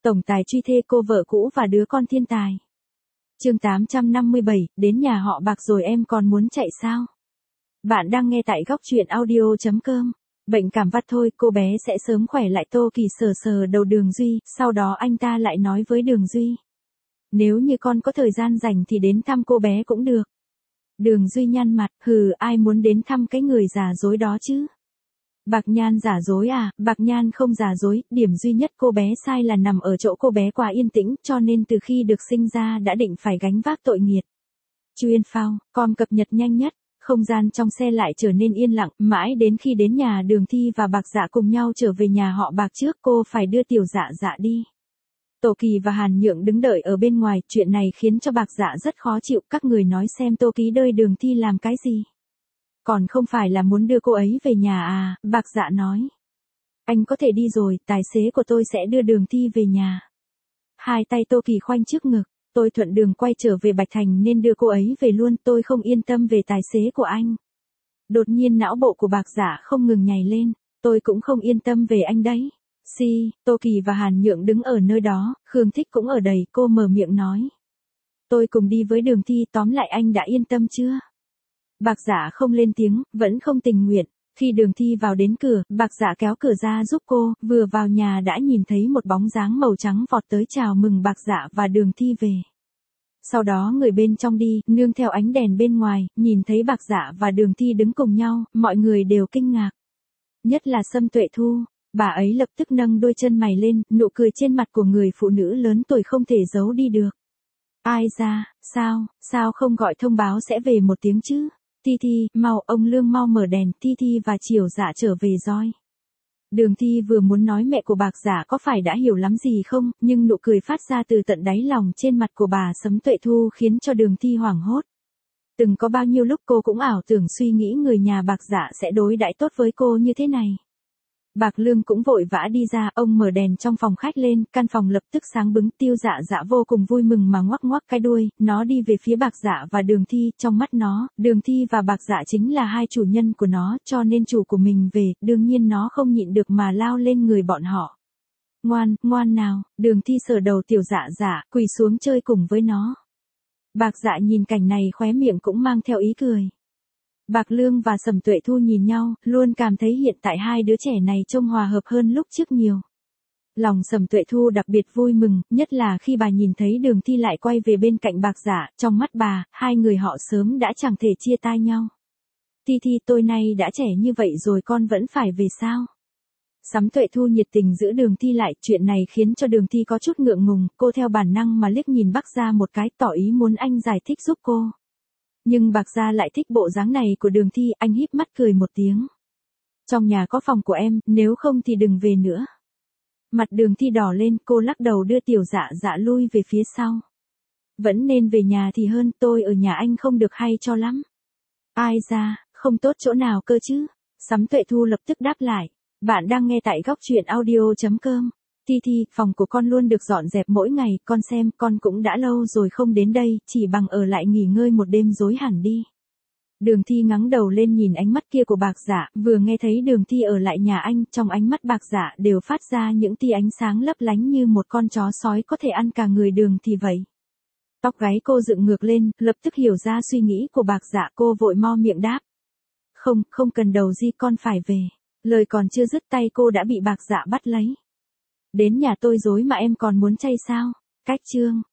Tổng tài truy thê cô vợ cũ và đứa con thiên tài. Chương 857, đến nhà họ Bạc rồi em còn muốn chạy sao? Bạn đang nghe tại góc truyện audio.com. Bệnh cảm vặt thôi, cô bé sẽ sớm khỏe lại. Tô Kỳ sờ sờ đầu Đường Duy, sau đó anh ta lại nói với Đường Duy. Nếu như con có thời gian rảnh thì đến thăm cô bé cũng được. Đường Duy nhăn mặt, ai muốn đến thăm cái người giả dối đó chứ? Bạc Nhan giả dối à? Bạc Nhan không giả dối, điểm duy nhất cô bé sai là nằm ở chỗ cô bé quá yên tĩnh, cho nên từ khi được sinh ra đã định phải gánh vác tội nghiệt. Chuyên phao, com cập nhật nhanh nhất, không gian trong xe lại trở nên yên lặng, mãi đến khi đến nhà Đường Thi và Bạc Dạ cùng nhau trở về nhà họ Bạc trước, cô phải đưa Tiểu Dạ Dạ đi. Tô Kỳ và Hàn Nhượng đứng đợi ở bên ngoài, chuyện này khiến cho Bạc Dạ rất khó chịu, các người nói xem Tô Ký đơi Đường Thi làm cái gì? Còn không phải là muốn đưa cô ấy về nhà à? Bạc Dạ nói. Anh có thể đi rồi, tài xế của tôi sẽ đưa Đường Thi về nhà. Hai tay Tô Kỳ khoanh trước ngực, tôi thuận đường quay trở về Bạch Thành nên đưa cô ấy về luôn, tôi không yên tâm về tài xế của anh. Đột nhiên não bộ của Bạc Dạ không ngừng nhảy lên, tôi cũng không yên tâm về anh đấy. Tô Kỳ và Hàn Nhượng đứng ở nơi đó, Khương Thích cũng ở đây, cô mở miệng nói. Tôi cùng đi với Đường Thi, tóm lại anh đã yên tâm chưa? Bạc Dạ không lên tiếng, vẫn không tình nguyện. Khi Đường Thi vào đến cửa, Bạc Dạ kéo cửa ra giúp cô, vừa vào nhà đã nhìn thấy một bóng dáng màu trắng vọt tới chào mừng Bạc Dạ và Đường Thi về. Sau đó người bên trong đi, nương theo ánh đèn bên ngoài, nhìn thấy Bạc Dạ và Đường Thi đứng cùng nhau, mọi người đều kinh ngạc. Nhất là Sâm Tuệ Thu, bà ấy lập tức nâng đôi chân mày lên, nụ cười trên mặt của người phụ nữ lớn tuổi không thể giấu đi được. Ai ra, sao không gọi thông báo sẽ về một tiếng chứ? Thi, mau, ông Lương mau mở đèn, Thi và Triều Dạ trở về rồi. Đường Thi vừa muốn nói mẹ của Bạc Dạ có phải đã hiểu lắm gì không, nhưng nụ cười phát ra từ tận đáy lòng trên mặt của bà Sâm Tuệ Thu khiến cho Đường Thi hoảng hốt. Từng có bao nhiêu lúc cô cũng ảo tưởng suy nghĩ người nhà Bạc Dạ sẽ đối đãi tốt với cô như thế này. Bạc Lương cũng vội vã đi ra, ông mở đèn trong phòng khách lên, căn phòng lập tức sáng bừng. Tiêu Dạ Dạ vô cùng vui mừng mà ngoắc ngoắc cái đuôi, nó đi về phía Bạc Dạ và Đường Thi, trong mắt nó, Đường Thi và Bạc Dạ chính là hai chủ nhân của nó, cho nên chủ của mình về, đương nhiên nó không nhịn được mà lao lên người bọn họ. Ngoan nào, Đường Thi sờ đầu Tiểu Dạ Dạ, quỳ xuống chơi cùng với nó. Bạc Dạ nhìn cảnh này khóe miệng cũng mang theo ý cười. Bạc Lương và Sâm Tuệ Thu nhìn nhau, luôn cảm thấy hiện tại hai đứa trẻ này trông hòa hợp hơn lúc trước nhiều. Lòng Sâm Tuệ Thu đặc biệt vui mừng, nhất là khi bà nhìn thấy Đường Thi lại quay về bên cạnh Bạc Dạ, trong mắt bà, hai người họ sớm đã chẳng thể chia tay nhau. Thi, tôi nay đã trẻ như vậy rồi con vẫn phải về sao? Sâm Tuệ Thu nhiệt tình giữ Đường Thi lại, chuyện này khiến cho Đường Thi có chút ngượng ngùng, cô theo bản năng mà liếc nhìn Bác Gia một cái, tỏ ý muốn anh giải thích giúp cô. Nhưng Bạc Gia lại thích bộ dáng này của Đường Thi, anh híp mắt cười một tiếng. Trong nhà có phòng của em, nếu không thì đừng về nữa. Mặt Đường Thi đỏ lên, cô lắc đầu đưa Tiểu Dạ Dạ lui về phía sau. Vẫn nên về nhà thì hơn, tôi ở nhà anh không được hay cho lắm. Ai ra, không tốt chỗ nào cơ chứ? Sâm Tuệ Thu lập tức đáp lại. Bạn đang nghe tại góc truyện audio.com. Thi, phòng của con luôn được dọn dẹp mỗi ngày, con xem, con cũng đã lâu rồi không đến đây, chỉ bằng ở lại nghỉ ngơi một đêm rối hẳn đi. Đường Thi ngẩng đầu lên nhìn ánh mắt kia của Bạc Dạ, vừa nghe thấy Đường Thi ở lại nhà anh, trong ánh mắt Bạc Dạ đều phát ra những tia ánh sáng lấp lánh như một con chó sói có thể ăn cả người Đường Thi vậy. Tóc gáy cô dựng ngược lên, lập tức hiểu ra suy nghĩ của Bạc Dạ, cô vội mo miệng đáp. Không cần đầu gì, con phải về. Lời còn chưa dứt tay cô đã bị Bạc Dạ bắt lấy. Đến nhà tôi dối mà em còn muốn chay sao? Cách chương.